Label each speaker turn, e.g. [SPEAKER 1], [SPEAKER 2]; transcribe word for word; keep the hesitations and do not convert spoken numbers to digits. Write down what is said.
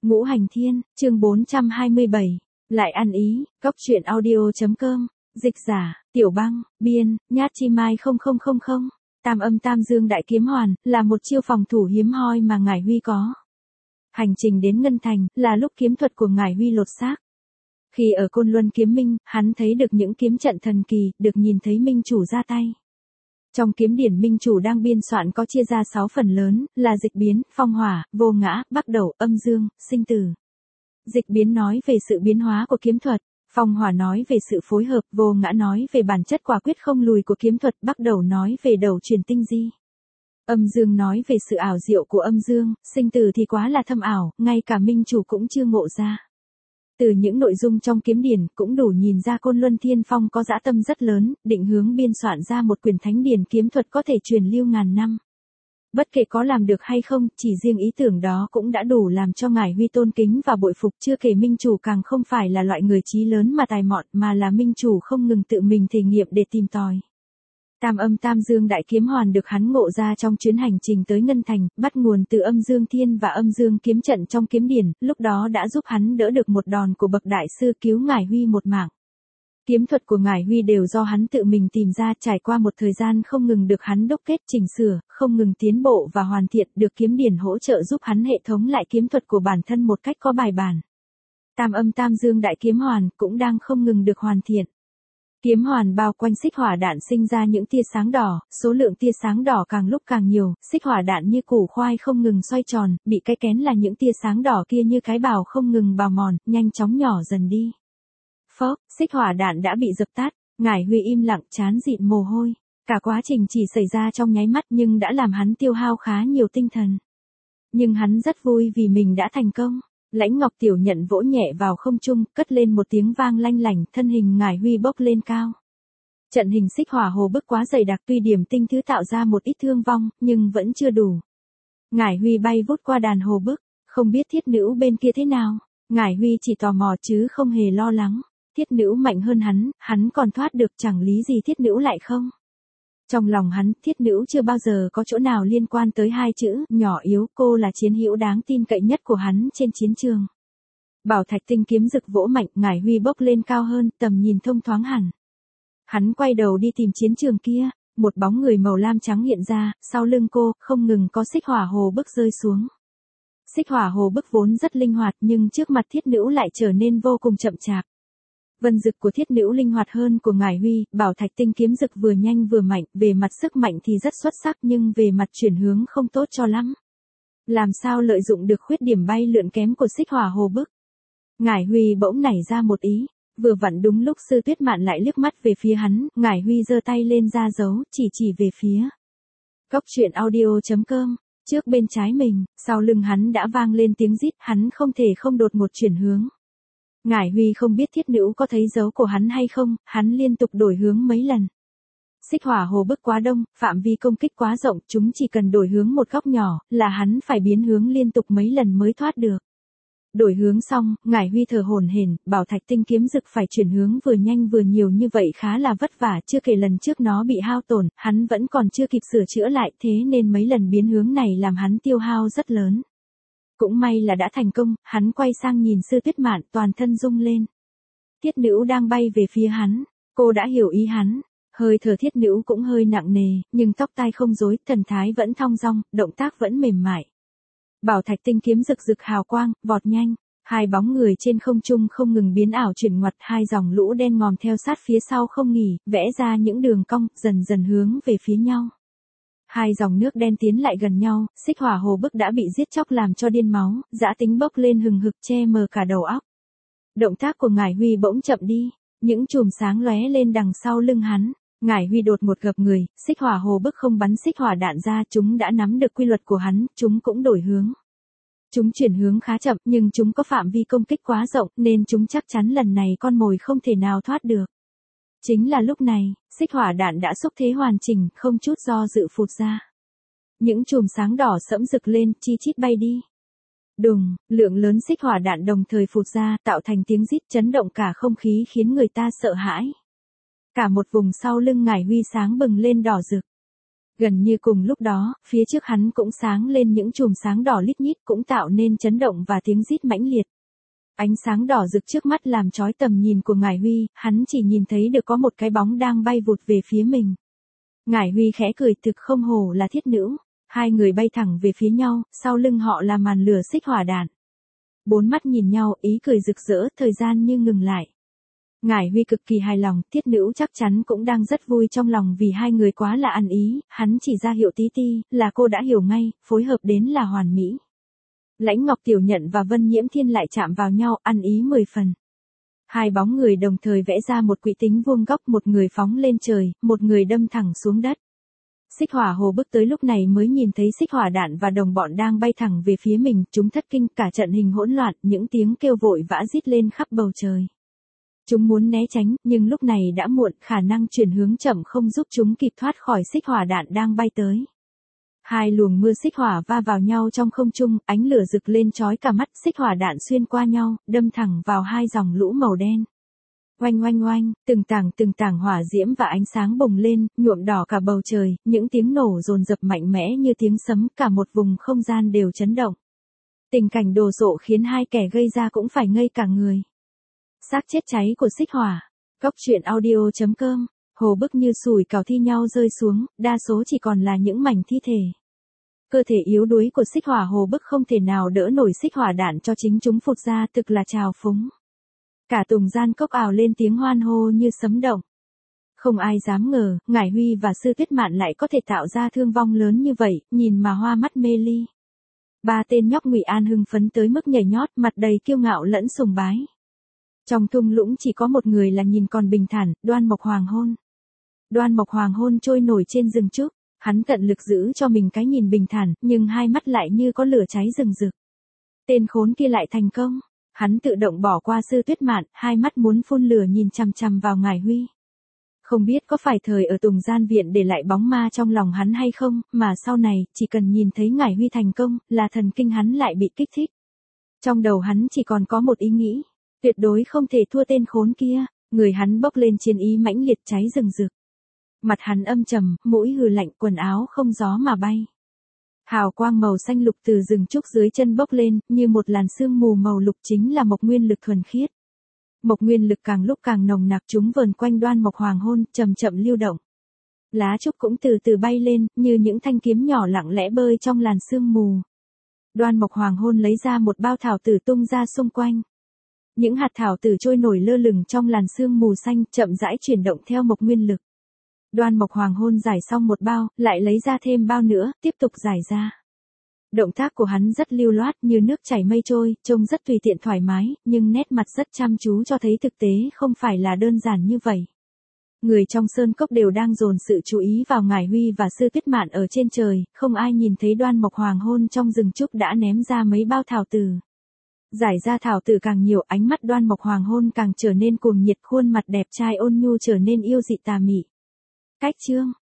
[SPEAKER 1] Ngũ Hành Thiên, chương bốn trăm hai mươi bảy. Lại ăn ý, Cóc Truyện audio.com, dịch giả, Tiểu Băng, biên, Nhát Chi Mai không không không không. Tam âm tam dương đại kiếm hoàn, là một chiêu phòng thủ hiếm hoi mà Ngải Huy có. Hành trình đến Ngân Thành, là lúc kiếm thuật của Ngải Huy lột xác. Khi ở Côn Luân Kiếm Minh, hắn thấy được những kiếm trận thần kỳ, được nhìn thấy minh chủ ra tay. Trong kiếm điển minh chủ đang biên soạn có chia ra sáu phần lớn, là dịch biến, phong hỏa, vô ngã, bắc đầu, âm dương, sinh tử. Dịch biến nói về sự biến hóa của kiếm thuật, phong hỏa nói về sự phối hợp, vô ngã nói về bản chất quả quyết không lùi của kiếm thuật, bắc đầu nói về đầu truyền tinh di. Âm dương nói về sự ảo diệu của âm dương, sinh tử thì quá là thâm ảo, ngay cả minh chủ cũng chưa ngộ ra. Từ những nội dung trong kiếm điển cũng đủ nhìn ra Côn Luân Thiên Phong có dã tâm rất lớn, định hướng biên soạn ra một quyển thánh điển kiếm thuật có thể truyền lưu ngàn năm. Bất kể có làm được hay không, chỉ riêng ý tưởng đó cũng đã đủ làm cho Ngải Huy tôn kính và bội phục, chưa kể minh chủ càng không phải là loại người trí lớn mà tài mọn, mà là minh chủ không ngừng tự mình thể nghiệm để tìm tòi. Tam âm tam dương đại kiếm hoàn được hắn ngộ ra trong chuyến hành trình tới Ngân Thành, bắt nguồn từ âm dương thiên và âm dương kiếm trận trong kiếm điển, lúc đó đã giúp hắn đỡ được một đòn của bậc đại sư, cứu Ngải Huy một mạng. Kiếm thuật của Ngải Huy đều do hắn tự mình tìm ra, trải qua một thời gian không ngừng được hắn đúc kết chỉnh sửa, không ngừng tiến bộ và hoàn thiện, được kiếm điển hỗ trợ giúp hắn hệ thống lại kiếm thuật của bản thân một cách có bài bản. Tam âm tam dương đại kiếm hoàn cũng đang không ngừng được hoàn thiện. Kiếm hoàn bao quanh xích hỏa đạn sinh ra những tia sáng đỏ, số lượng tia sáng đỏ càng lúc càng nhiều, xích hỏa đạn như củ khoai không ngừng xoay tròn, bị cái kén là những tia sáng đỏ kia như cái bào không ngừng bào mòn, nhanh chóng nhỏ dần đi. Phốc, xích hỏa đạn đã bị dập tắt, Ngải Huy im lặng chán dịn mồ hôi. Cả quá trình chỉ xảy ra trong nháy mắt nhưng đã làm hắn tiêu hao khá nhiều tinh thần. Nhưng hắn rất vui vì mình đã thành công. Lãnh Ngọc Tiểu Nhận vỗ nhẹ vào không trung, cất lên một tiếng vang lanh lảnh, thân hình Ngải Huy bốc lên cao. Trận hình xích hỏa hồ bức quá dày đặc, tuy điểm tinh thứ tạo ra một ít thương vong, nhưng vẫn chưa đủ. Ngải Huy bay vút qua đàn hồ bức, không biết thiết nữ bên kia thế nào. Ngải Huy chỉ tò mò chứ không hề lo lắng. Thiết nữ mạnh hơn hắn, hắn còn thoát được, chẳng lý gì thiết nữ lại không. Trong lòng hắn, thiết nữ chưa bao giờ có chỗ nào liên quan tới hai chữ, nhỏ yếu, cô là chiến hữu đáng tin cậy nhất của hắn trên chiến trường. Bảo thạch tinh kiếm rực vỗ mạnh, Ngải Huy bốc lên cao hơn, tầm nhìn thông thoáng hẳn. Hắn quay đầu đi tìm chiến trường kia, một bóng người màu lam trắng hiện ra, sau lưng cô, không ngừng có xích hỏa hồ bức rơi xuống. Xích hỏa hồ bức vốn rất linh hoạt nhưng trước mặt thiết nữ lại trở nên vô cùng chậm chạp. Vân dực của thiết nữ linh hoạt hơn của Ngải Huy, bảo thạch tinh kiếm dực vừa nhanh vừa mạnh, về mặt sức mạnh thì rất xuất sắc nhưng về mặt chuyển hướng không tốt cho lắm. Làm sao lợi dụng được khuyết điểm bay lượn kém của xích hỏa hồ bức? Ngải Huy bỗng nảy ra một ý, vừa vặn đúng lúc Sư Tuyết Mạn lại liếc mắt về phía hắn, Ngải Huy giơ tay lên ra dấu, chỉ chỉ về phía Cóc Truyện audio.com, trước bên trái mình, sau lưng hắn đã vang lên tiếng rít, hắn không thể không đột ngột chuyển hướng. Ngải Huy không biết thiết nữ có thấy dấu của hắn hay không, hắn liên tục đổi hướng mấy lần. Xích hỏa hồ bức quá đông, phạm vi công kích quá rộng, chúng chỉ cần đổi hướng một góc nhỏ, là hắn phải biến hướng liên tục mấy lần mới thoát được. Đổi hướng xong, Ngải Huy thở hổn hển, bảo thạch tinh kiếm rực phải chuyển hướng vừa nhanh vừa nhiều như vậy khá là vất vả, chưa kể lần trước nó bị hao tổn, hắn vẫn còn chưa kịp sửa chữa lại, thế nên mấy lần biến hướng này làm hắn tiêu hao rất lớn. Cũng may là đã thành công, hắn quay sang nhìn Sư Tuyết Mạn, toàn thân rung lên. Thiết nữ đang bay về phía hắn, cô đã hiểu ý hắn, hơi thở thiết nữ cũng hơi nặng nề, nhưng tóc tai không rối, thần thái vẫn thong dong, động tác vẫn mềm mại. Bảo thạch tinh kiếm rực rực hào quang, vọt nhanh, hai bóng người trên không trung không ngừng biến ảo chuyển ngoặt, hai dòng lũ đen ngòm theo sát phía sau không nghỉ, vẽ ra những đường cong, dần dần hướng về phía nhau. Hai dòng nước đen tiến lại gần nhau, xích hỏa hồ bức đã bị giết chóc làm cho điên máu, dã tính bốc lên hừng hực che mờ cả đầu óc. Động tác của Ngải Huy bỗng chậm đi, những chùm sáng lóe lên đằng sau lưng hắn. Ngải Huy đột ngột gập người, xích hỏa hồ bức không bắn xích hỏa đạn ra, chúng đã nắm được quy luật của hắn, chúng cũng đổi hướng. Chúng chuyển hướng khá chậm nhưng chúng có phạm vi công kích quá rộng nên chúng chắc chắn lần này con mồi không thể nào thoát được. Chính là lúc này, xích hỏa đạn đã xúc thế hoàn chỉnh, không chút do dự phụt ra. Những chùm sáng đỏ sẫm rực lên, chi chít bay đi. Đùng, lượng lớn xích hỏa đạn đồng thời phụt ra, tạo thành tiếng rít chấn động cả không khí khiến người ta sợ hãi. Cả một vùng sau lưng Ngải Huy sáng bừng lên đỏ rực. Gần như cùng lúc đó, phía trước hắn cũng sáng lên những chùm sáng đỏ lít nhít cũng tạo nên chấn động và tiếng rít mãnh liệt. Ánh sáng đỏ rực trước mắt làm chói tầm nhìn của Ngải Huy, hắn chỉ nhìn thấy được có một cái bóng đang bay vụt về phía mình. Ngải Huy khẽ cười, thực không hổ là thiết nữ. Hai người bay thẳng về phía nhau, sau lưng họ là màn lửa xích hỏa đạn. Bốn mắt nhìn nhau, ý cười rực rỡ, thời gian như ngừng lại. Ngải Huy cực kỳ hài lòng, thiết nữ chắc chắn cũng đang rất vui trong lòng vì hai người quá là ăn ý, hắn chỉ ra hiệu tí ti, là cô đã hiểu ngay, phối hợp đến là hoàn mỹ. Lãnh Ngọc Tiểu Nhận và Vân Nhiễm Thiên lại chạm vào nhau, ăn ý mười phần. Hai bóng người đồng thời vẽ ra một quỹ tính vuông góc, một người phóng lên trời, một người đâm thẳng xuống đất. Xích Hỏa Hồ bước tới lúc này mới nhìn thấy xích hỏa đạn và đồng bọn đang bay thẳng về phía mình, chúng thất kinh, cả trận hình hỗn loạn, những tiếng kêu vội vã rít lên khắp bầu trời. Chúng muốn né tránh, nhưng lúc này đã muộn, khả năng chuyển hướng chậm không giúp chúng kịp thoát khỏi xích hỏa đạn đang bay tới. Hai luồng mưa xích hỏa va vào nhau trong không trung, ánh lửa rực lên chói cả mắt, xích hỏa đạn xuyên qua nhau, đâm thẳng vào hai dòng lũ màu đen. Oanh oanh oanh, từng tảng từng tảng hỏa diễm và ánh sáng bùng lên, nhuộm đỏ cả bầu trời, những tiếng nổ dồn dập mạnh mẽ như tiếng sấm, cả một vùng không gian đều chấn động. Tình cảnh đồ sộ khiến hai kẻ gây ra cũng phải ngây cả người. Xác chết cháy của xích hỏa. Cốc truyện audio chấm com. Hồ bức như sủi cảo thi nhau rơi xuống, đa số chỉ còn là những mảnh thi thể. Cơ thể yếu đuối của xích hỏa hồ bức không thể nào đỡ nổi xích hỏa đạn cho chính chúng phụt ra, thực là trào phúng. Cả tùng gian cốc ào lên tiếng hoan hô như sấm động. Không ai dám ngờ, Ngải Huy và Sư Tuyết Mạn lại có thể tạo ra thương vong lớn như vậy, nhìn mà hoa mắt mê ly. Ba tên nhóc Ngụy An hưng phấn tới mức nhảy nhót, mặt đầy kiêu ngạo lẫn sùng bái. Trong thung lũng chỉ có một người là nhìn còn bình thản, Đoan Mộc Hoàng Hôn. Đoan Mộc Hoàng Hôn trôi nổi trên rừng trúc, hắn tận lực giữ cho mình cái nhìn bình thản, nhưng hai mắt lại như có lửa cháy rừng rực. Tên khốn kia lại thành công, hắn tự động bỏ qua Sư Tuyết Mạn, hai mắt muốn phun lửa nhìn chằm chằm vào Ngải Huy. Không biết có phải thời ở Tùng Gian Viện để lại bóng ma trong lòng hắn hay không, mà sau này, chỉ cần nhìn thấy Ngải Huy thành công, là thần kinh hắn lại bị kích thích. Trong đầu hắn chỉ còn có một ý nghĩ, tuyệt đối không thể thua tên khốn kia, người hắn bốc lên chiến ý mãnh liệt cháy rừng rực. Mặt hắn âm trầm, mũi hừ lạnh, quần áo không gió mà bay. Hào quang màu xanh lục từ rừng trúc dưới chân bốc lên, như một làn sương mù màu lục, chính là mộc nguyên lực thuần khiết. Mộc nguyên lực càng lúc càng nồng nặc, chúng vờn quanh Đoan Mộc Hoàng Hôn, chậm chậm lưu động. Lá trúc cũng từ từ bay lên, như những thanh kiếm nhỏ lặng lẽ bơi trong làn sương mù. Đoan Mộc Hoàng Hôn lấy ra một bao thảo tử tung ra xung quanh. Những hạt thảo tử trôi nổi lơ lửng trong làn sương mù xanh, chậm rãi chuyển động theo mộc nguyên lực. Đoan Mộc Hoàng Hôn giải xong một bao, lại lấy ra thêm bao nữa, tiếp tục giải ra. Động tác của hắn rất lưu loát, như nước chảy mây trôi, trông rất tùy tiện thoải mái, nhưng nét mặt rất chăm chú cho thấy thực tế không phải là đơn giản như vậy. Người trong sơn cốc đều đang dồn sự chú ý vào Ngải Huy và Sư Tuyết Mạn ở trên trời, không ai nhìn thấy Đoan Mộc Hoàng Hôn trong rừng trúc đã ném ra mấy bao thảo tử. Giải ra thảo tử càng nhiều, ánh mắt Đoan Mộc Hoàng Hôn càng trở nên cuồng nhiệt, khuôn mặt đẹp trai ôn nhu trở nên yêu dị tà mị. Cách chương